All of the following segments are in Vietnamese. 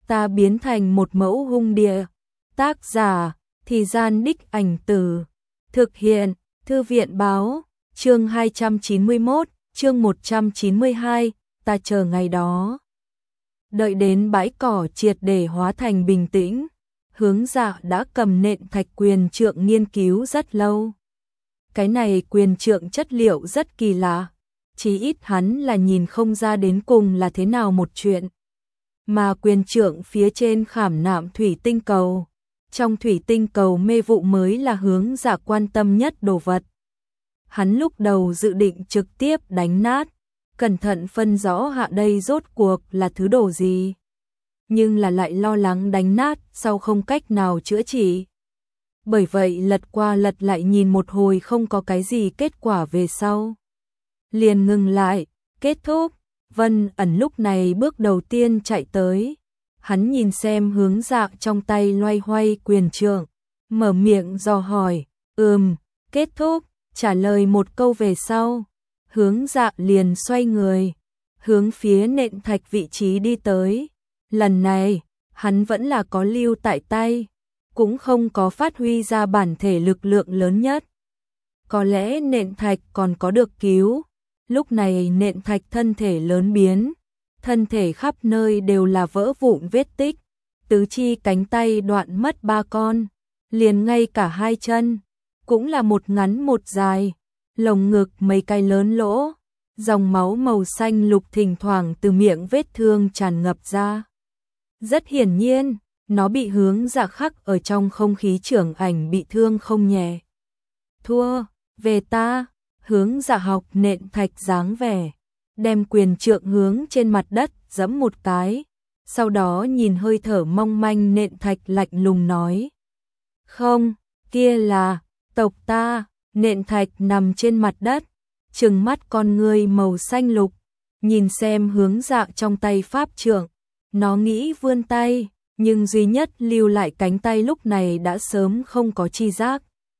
ta biến thành một mẫu hung địa. Tác giả, Thì Gian Đích Ảnh Từ. Thực hiện, Thư viện báo, chương 291, chương 192, ta chờ ngày đó. Đợi đến bãi cỏ triệt để hóa thành bình tĩnh, Hướng Dạ đã cầm nện thạch quyền trượng nghiên cứu rất lâu. Cái này quyền trượng chất liệu rất kỳ lạ, chí ít hắn là nhìn không ra đến cùng là thế nào một chuyện. Mà quyền trượng phía trên khảm nạm thủy tinh cầu, trong thủy tinh cầu mê vụ mới là Hướng Dạ quan tâm nhất đồ vật. Hắn lúc đầu dự định trực tiếp đánh nát, cẩn thận phân rõ hạ đây rốt cuộc là thứ đồ gì. Nhưng là lại lo lắng đánh nát sau không cách nào chữa trị. Bởi vậy lật qua lật lại nhìn một hồi không có cái gì kết quả về sau. Liền ngừng lại, kết thúc. Vân Ẩn lúc này bước đầu tiên chạy tới. Hắn nhìn xem Hướng Dạ trong tay loay hoay quyền trượng, mở miệng dò hỏi, kết thúc, trả lời một câu về sau. Hướng Dạ liền xoay người, hướng phía nện thạch vị trí đi tới. Lần này, hắn vẫn là có lưu tại tay, cũng không có phát huy ra bản thể lực lượng lớn nhất. Có lẽ nện thạch còn có được cứu. Lúc này nện thạch thân thể lớn biến, thân thể khắp nơi đều là vỡ vụn vết tích, tứ chi cánh tay đoạn mất 3 con, liền ngay cả 2 chân, cũng là một ngắn một dài, lồng ngực mấy cái lớn lỗ, dòng máu màu xanh lục thỉnh thoảng từ miệng vết thương tràn ngập ra. Rất hiển nhiên, nó bị Hướng Dạ khắc ở trong không khí trưởng ảnh bị thương không nhẹ. Thua, về ta. Hướng Dạ học nện thạch dáng vẻ, đem quyền trượng hướng trên mặt đất giẫm một cái, sau đó nhìn hơi thở mong manh nện thạch lạnh lùng nói. Không, kia là, tộc ta. Nện thạch nằm trên mặt đất, trừng mắt con ngươi màu xanh lục, nhìn xem Hướng Dạ trong tay pháp trượng, nó nghĩ vươn tay, nhưng duy nhất lưu lại cánh tay lúc này đã sớm không có chi giác.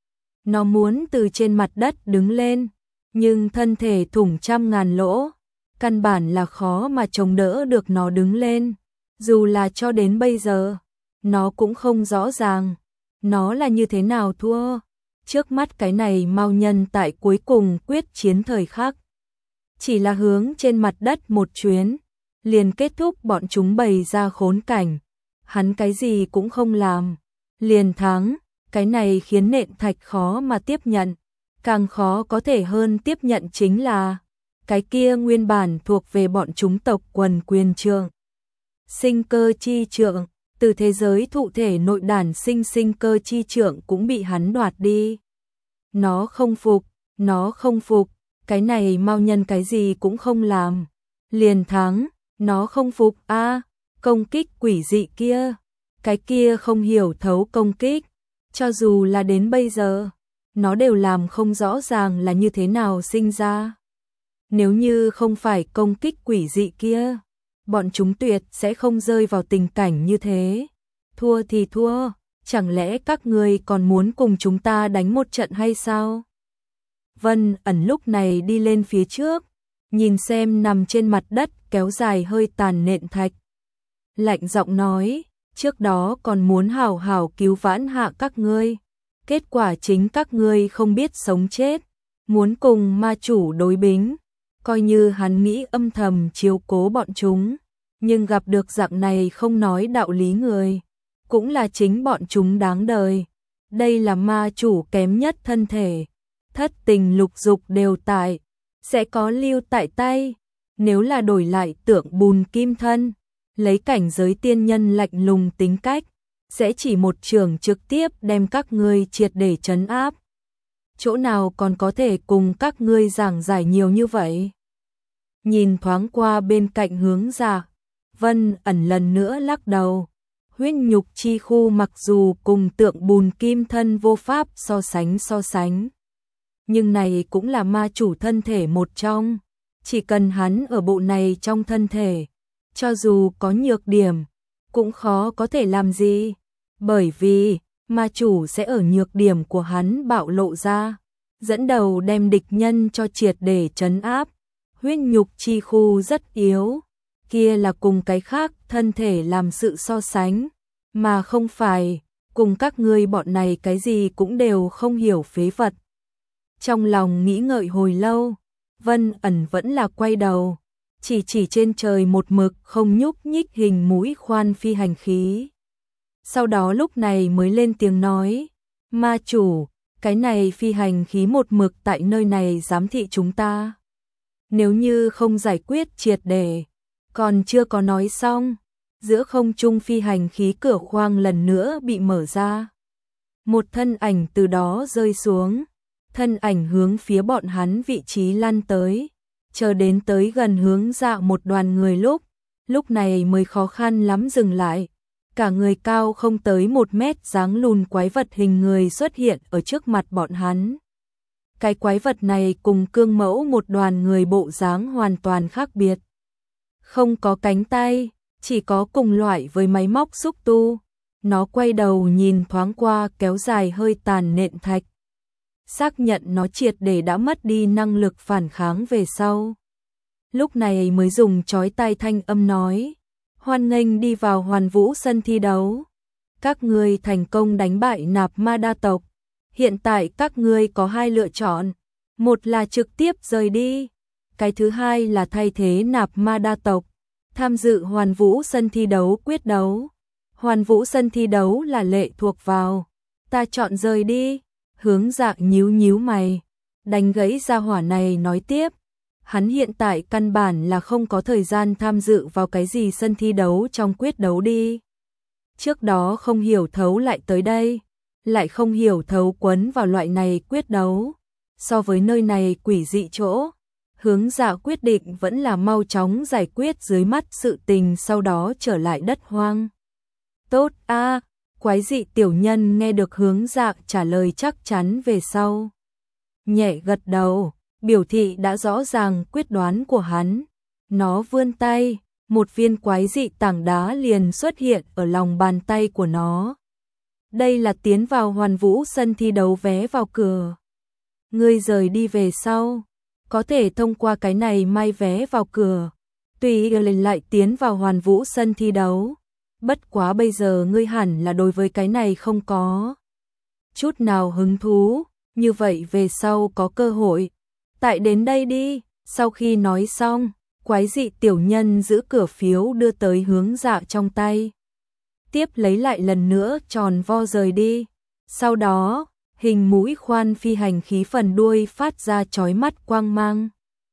Nó muốn từ trên mặt đất đứng lên, nhưng thân thể thủng trăm ngàn lỗ, căn bản là khó mà chống đỡ được nó đứng lên. Dù là cho đến bây giờ, nó cũng không rõ ràng, nó là như thế nào thua. Trước mắt cái này Mao nhân tại cuối cùng quyết chiến thời khắc, chỉ là hướng trên mặt đất một chuyến, liền kết thúc bọn chúng bày ra khốn cảnh. Hắn cái gì cũng không làm, liền thắng. Cái này khiến nện thạch khó mà tiếp nhận. Càng khó có thể hơn tiếp nhận chính là cái kia nguyên bản thuộc về bọn chúng tộc quần quyền trượng. Sinh cơ chi trượng, từ thế giới thụ thể nội đản sinh cơ chi trượng cũng bị hắn đoạt đi. Nó không phục, cái này Mao nhân cái gì cũng không làm, liền thắng. Nó không phục công kích quỷ dị kia, cái kia không hiểu thấu công kích, cho dù là đến bây giờ, nó đều làm không rõ ràng là như thế nào sinh ra. Nếu như không phải công kích quỷ dị kia, bọn chúng tuyệt sẽ không rơi vào tình cảnh như thế. Thua thì thua, chẳng lẽ các ngươi còn muốn cùng chúng ta đánh một trận hay sao? Vân Ẩn lúc này đi lên phía trước, nhìn xem nằm trên mặt đất kéo dài hơi tàn nện thạch. Lạnh giọng nói, trước đó còn muốn hảo hảo cứu vãn hạ các ngươi. Kết quả chính các ngươi không biết sống chết, muốn cùng ma chủ đối bính. Coi như hắn nghĩ âm thầm chiếu cố bọn chúng, nhưng gặp được dạng này không nói đạo lý người, cũng là chính bọn chúng đáng đời. Đây là ma chủ kém nhất thân thể, thất tình lục dục đều tại, sẽ có lưu tại tay. Nếu là đổi lại Tượng Bùn Kim Thân, lấy cảnh giới tiên nhân lạnh lùng tính cách, sẽ chỉ một trường trực tiếp đem các ngươi triệt để trấn áp. Chỗ nào còn có thể cùng các ngươi giảng giải nhiều như vậy? Nhìn thoáng qua bên cạnh Hướng Dạ, Vân Ẩn lần nữa lắc đầu. Huyết nhục chi khu mặc dù cùng Tượng Bùn Kim Thân vô pháp so sánh, nhưng này cũng là ma chủ thân thể một trong. Chỉ cần hắn ở bộ này trong thân thể, cho dù có nhược điểm, cũng khó có thể làm gì. Bởi vì, ma chủ sẽ ở nhược điểm của hắn bạo lộ ra, dẫn đầu đem địch nhân cho triệt để trấn áp. Huyết nhục chi khu rất yếu, kia là cùng cái khác thân thể làm sự so sánh, mà không phải cùng các ngươi bọn này cái gì cũng đều không hiểu phế vật. Trong lòng nghĩ ngợi hồi lâu, Vân Ẩn vẫn là quay đầu, chỉ trên trời một mực không nhúc nhích hình mũi khoan phi hành khí. Sau đó lúc này mới lên tiếng nói, ma chủ, cái này phi hành khí một mực tại nơi này giám thị chúng ta. Nếu như không giải quyết triệt để, còn chưa có nói xong, giữa không trung phi hành khí cửa khoang lần nữa bị mở ra. Một thân ảnh từ đó rơi xuống, thân ảnh hướng phía bọn hắn vị trí lăn tới, chờ đến tới gần Hướng Dạ một đoàn người lúc này mới khó khăn lắm dừng lại. Cả người cao không tới 1 mét dáng lùn quái vật hình người xuất hiện ở trước mặt bọn hắn. Cái quái vật này cùng cương mẫu một đoàn người bộ dáng hoàn toàn khác biệt. Không có cánh tay, chỉ có cùng loại với máy móc xúc tu. Nó quay đầu nhìn thoáng qua kéo dài hơi tàn nện thạch. Xác nhận nó triệt để đã mất đi năng lực phản kháng về sau. Lúc này mới dùng chói tai thanh âm nói, hoan nghênh đi vào Hoàn Vũ sân thi đấu. Các ngươi thành công đánh bại Nạp Ma Đa tộc. Hiện tại các ngươi có 2 lựa chọn. Một là trực tiếp rời đi. Cái thứ hai là thay thế Nạp Ma Đa tộc, tham dự Hoàn Vũ sân thi đấu quyết đấu. Hoàn Vũ sân thi đấu là lệ thuộc vào. Ta chọn rời đi. Hướng Dạ nhíu mày, đánh gãy gia hỏa này nói tiếp. Hắn hiện tại căn bản là không có thời gian tham dự vào cái gì sân thi đấu trong quyết đấu đi. Trước đó không hiểu thấu lại tới đây, lại không hiểu thấu quấn vào loại này quyết đấu. So với nơi này quỷ dị chỗ, Hướng Dạ quyết định vẫn là mau chóng giải quyết dưới mắt sự tình, sau đó trở lại đất hoang. Tốt a. Quái dị tiểu nhân nghe được Hướng Dạ trả lời chắc chắn về sau, nhẹ gật đầu, biểu thị đã rõ ràng quyết đoán của hắn. Nó vươn tay, một viên quái dị tảng đá liền xuất hiện ở lòng bàn tay của nó. Đây là tiến vào Hoàn Vũ sân thi đấu vé vào cửa. Ngươi rời đi về sau, có thể thông qua cái này may vé vào cửa, tùy lên lại tiến vào Hoàn Vũ sân thi đấu. Bất quá bây giờ ngươi hẳn là đối với cái này không có chút nào hứng thú, như vậy về sau có cơ hội. Tại đến đây đi. Sau khi nói xong, quái dị tiểu nhân giữ cửa phiếu đưa tới Hướng Dạ trong tay. Tiếp lấy lại lần nữa tròn vo rời đi. Sau đó, hình mũi khoan phi hành khí phần đuôi phát ra chói mắt quang mang.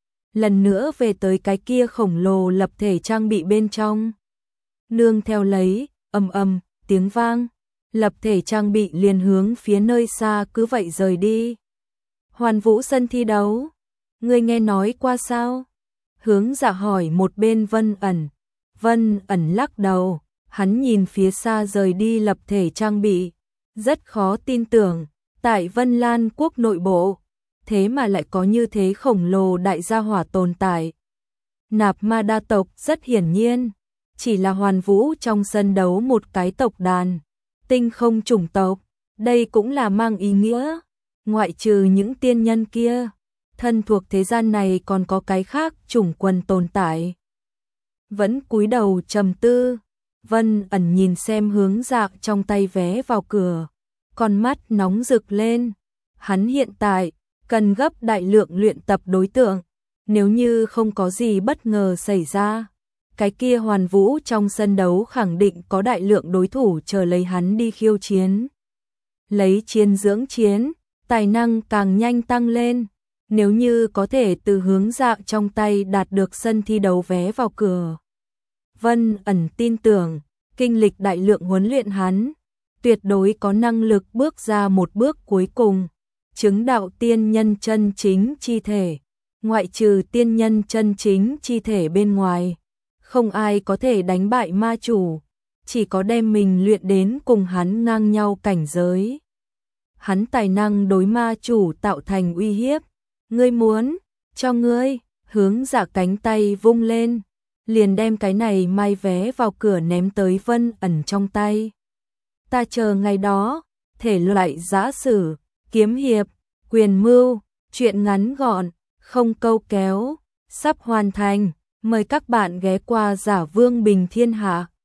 Lần nữa về tới cái kia khổng lồ lập thể trang bị bên trong. Nương theo lấy, ầm tiếng vang, lập thể trang bị liền hướng phía nơi xa cứ vậy rời đi. Hoàn Vũ sân thi đấu, ngươi nghe nói qua sao? Hướng Dạ hỏi một bên Vân Ẩn. Vân Ẩn lắc đầu, hắn nhìn phía xa rời đi lập thể trang bị, rất khó tin tưởng, tại Vân Lan quốc nội bộ, thế mà lại có như thế khổng lồ đại gia hỏa tồn tại. Nạp Ma Đa tộc rất hiển nhiên chỉ là Hoàn Vũ trong sân đấu một cái tộc đàn, tinh không chủng tộc, đây cũng là mang ý nghĩa, ngoại trừ những tiên nhân kia, thân thuộc thế gian này còn có cái khác chủng quần tồn tại. Vẫn cúi đầu trầm tư, Vân Ẩn nhìn xem Hướng Dạ trong tay vé vào cửa, con mắt nóng rực lên, hắn hiện tại cần gấp đại lượng luyện tập đối tượng, nếu như không có gì bất ngờ xảy ra. Cái kia Hoàn Vũ trong sân đấu khẳng định có đại lượng đối thủ chờ lấy hắn đi khiêu chiến. Lấy chiến dưỡng chiến, tài năng càng nhanh tăng lên. Nếu như có thể từ Hướng Dạ trong tay đạt được sân thi đấu vé vào cửa. Vân Ẩn tin tưởng, kinh lịch đại lượng huấn luyện hắn, tuyệt đối có năng lực bước ra một bước cuối cùng, chứng đạo tiên nhân chân chính chi thể. Ngoại trừ tiên nhân chân chính chi thể bên ngoài, không ai có thể đánh bại ma chủ, chỉ có đem mình luyện đến cùng hắn ngang nhau cảnh giới. Hắn tài năng đối ma chủ tạo thành uy hiếp. Ngươi muốn, cho ngươi. Hướng Dạ cánh tay vung lên, liền đem cái này may vé vào cửa ném tới Vân Ẩn trong tay. Ta chờ ngày đó, thể loại giã sử, kiếm hiệp, quyền mưu, chuyện ngắn gọn, không câu kéo, sắp hoàn thành. Mời các bạn ghé qua Giả Vương Bình Thiên Hạ.